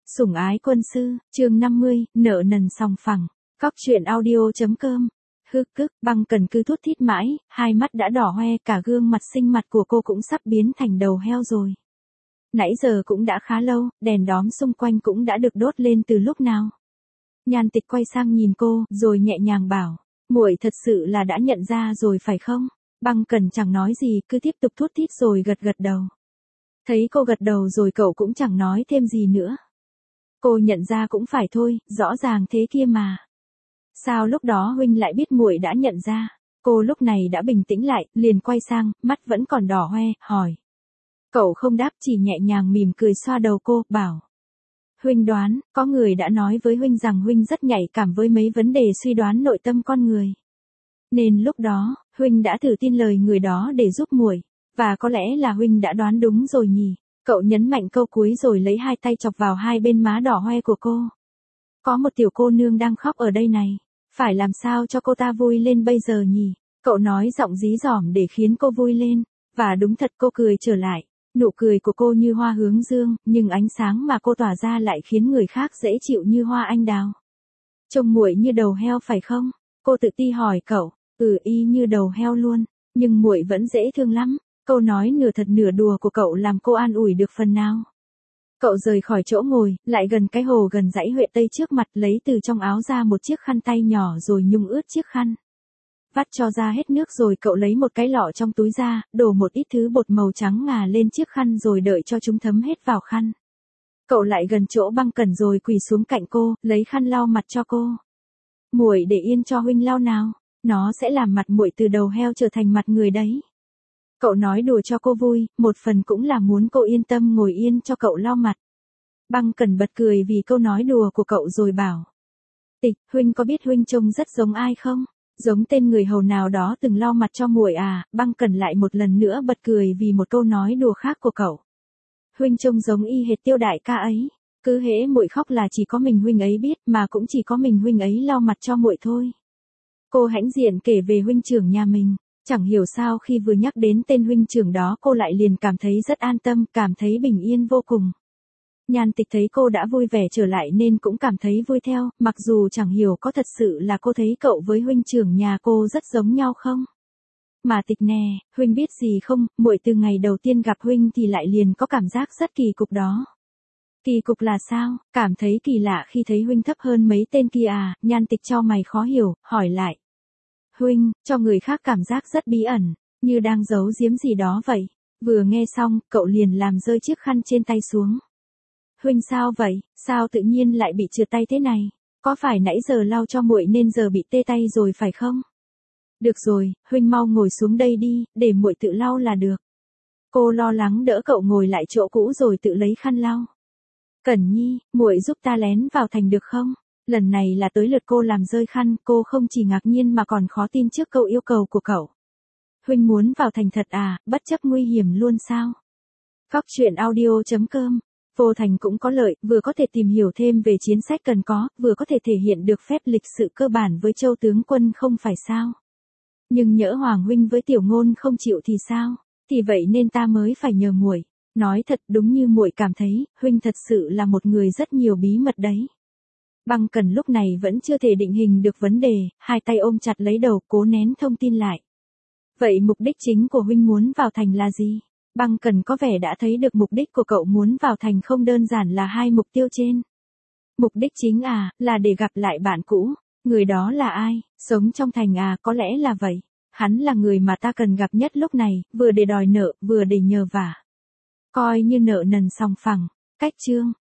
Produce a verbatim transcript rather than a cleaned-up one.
Sủng ái quân sư, chương năm mươi, nợ nần sòng phẳng. Cóc truyện audio.com. Hư cức, Băng Cần cứ thút thít mãi, hai mắt đã đỏ hoe, cả gương mặt xinh mặt của cô cũng sắp biến thành đầu heo rồi. Nãy giờ cũng đã khá lâu, đèn đóm xung quanh cũng đã được đốt lên từ lúc nào. Nhan Tịch quay sang nhìn cô, rồi nhẹ nhàng bảo, muội thật sự là đã nhận ra rồi phải không? Băng Cần chẳng nói gì, cứ tiếp tục thút thít rồi gật gật đầu. Thấy cô gật đầu rồi cậu cũng chẳng nói thêm gì nữa. Cô nhận ra cũng phải thôi, rõ ràng thế kia mà. Sao lúc đó huynh lại biết muội đã nhận ra? Cô lúc này đã bình tĩnh lại, liền quay sang, mắt vẫn còn đỏ hoe, hỏi. Cậu không đáp, chỉ nhẹ nhàng mỉm cười xoa đầu cô, bảo. Huynh đoán, có người đã nói với huynh rằng huynh rất nhạy cảm với mấy vấn đề suy đoán nội tâm con người. Nên lúc đó, huynh đã thử tin lời người đó để giúp muội, và có lẽ là huynh đã đoán đúng rồi nhỉ. Cậu nhấn mạnh câu cuối rồi lấy hai tay chọc vào hai bên má đỏ hoe của cô. Có một tiểu cô nương đang khóc ở đây này. Phải làm sao cho cô ta vui lên bây giờ nhỉ? Cậu nói giọng dí dỏm để khiến cô vui lên. Và đúng thật cô cười trở lại. Nụ cười của cô như hoa hướng dương, nhưng ánh sáng mà cô tỏa ra lại khiến người khác dễ chịu như hoa anh đào. Trông muội như đầu heo phải không? Cô tự ti hỏi cậu. Ừ, y như đầu heo luôn. Nhưng muội vẫn dễ thương lắm. Câu nói nửa thật nửa đùa của cậu làm cô an ủi được phần nào. Cậu rời khỏi chỗ ngồi, lại gần cái hồ gần dãy Huệ Tây trước mặt, lấy từ trong áo ra một chiếc khăn tay nhỏ rồi nhung ướt chiếc khăn. Vắt cho ra hết nước rồi cậu lấy một cái lọ trong túi ra, đổ một ít thứ bột màu trắng ngà lên chiếc khăn rồi đợi cho chúng thấm hết vào khăn. Cậu lại gần chỗ Băng Cẩn rồi quỳ xuống cạnh cô, lấy khăn lau mặt cho cô. Muội để yên cho huynh lau nào, nó sẽ làm mặt muội từ đầu heo trở thành mặt người đấy. Cậu nói đùa cho cô vui, một phần cũng là muốn cô yên tâm ngồi yên cho cậu lau mặt. Băng Cẩn bật cười vì câu nói đùa của cậu rồi bảo. Tịch, huynh có biết huynh trông rất giống ai không? Giống tên người hầu nào đó từng lau mặt cho muội à? Băng Cẩn lại một lần nữa bật cười vì một câu nói đùa khác của cậu. Huynh trông giống y hệt Tiêu đại ca ấy. Cứ hễ muội khóc là chỉ có mình huynh ấy biết, mà cũng chỉ có mình huynh ấy lau mặt cho muội thôi. Cô hãnh diện kể về huynh trưởng nhà mình. Chẳng hiểu sao khi vừa nhắc đến tên huynh trưởng đó cô lại liền cảm thấy rất an tâm, cảm thấy bình yên vô cùng. Nhan Tịch thấy cô đã vui vẻ trở lại nên cũng cảm thấy vui theo, mặc dù chẳng hiểu có thật sự là cô thấy cậu với huynh trưởng nhà cô rất giống nhau không. Mà Tịch nè, huynh biết gì không, muội từ ngày đầu tiên gặp huynh thì lại liền có cảm giác rất kỳ cục đó. Kỳ cục là sao? Cảm thấy kỳ lạ khi thấy huynh thấp hơn mấy tên kia à? Nhan Tịch chau mày khó hiểu, hỏi lại. Huynh, cho người khác cảm giác rất bí ẩn, như đang giấu giếm gì đó vậy. Vừa nghe xong, cậu liền làm rơi chiếc khăn trên tay xuống. Huynh sao vậy, sao tự nhiên lại bị trượt tay thế này? Có phải nãy giờ lau cho muội nên giờ bị tê tay rồi phải không? Được rồi, huynh mau ngồi xuống đây đi, để muội tự lau là được. Cô lo lắng đỡ cậu ngồi lại chỗ cũ rồi tự lấy khăn lau. Cẩn Nhi, muội giúp ta lén vào thành được không? Lần này là tới lượt cô làm rơi khăn, cô không chỉ ngạc nhiên mà còn khó tin trước câu yêu cầu của cậu. Huynh muốn vào thành thật à, bất chấp nguy hiểm luôn sao? Cóc truyện audio.com. Vô thành cũng có lợi, vừa có thể tìm hiểu thêm về chiến sách cần có, vừa có thể thể hiện được phép lịch sự cơ bản với Châu tướng quân không phải sao? Nhưng nhỡ Hoàng huynh với Tiểu Ngôn không chịu thì sao? Thì vậy nên ta mới phải nhờ muội. Nói thật, đúng như muội cảm thấy, huynh thật sự là một người rất nhiều bí mật đấy. Băng Cẩn lúc này vẫn chưa thể định hình được vấn đề, hai tay ôm chặt lấy đầu, cố nén thông tin lại. Vậy mục đích chính của huynh muốn vào thành là gì? Băng Cẩn có vẻ đã thấy được mục đích của cậu muốn vào thành không đơn giản là hai mục tiêu trên. Mục đích chính à, là để gặp lại bạn cũ. Người đó là ai? Sống trong thành à, có lẽ là vậy. Hắn là người mà ta cần gặp nhất lúc này, vừa để đòi nợ, vừa để nhờ vả. Coi như nợ nần sòng phẳng. Cách chương.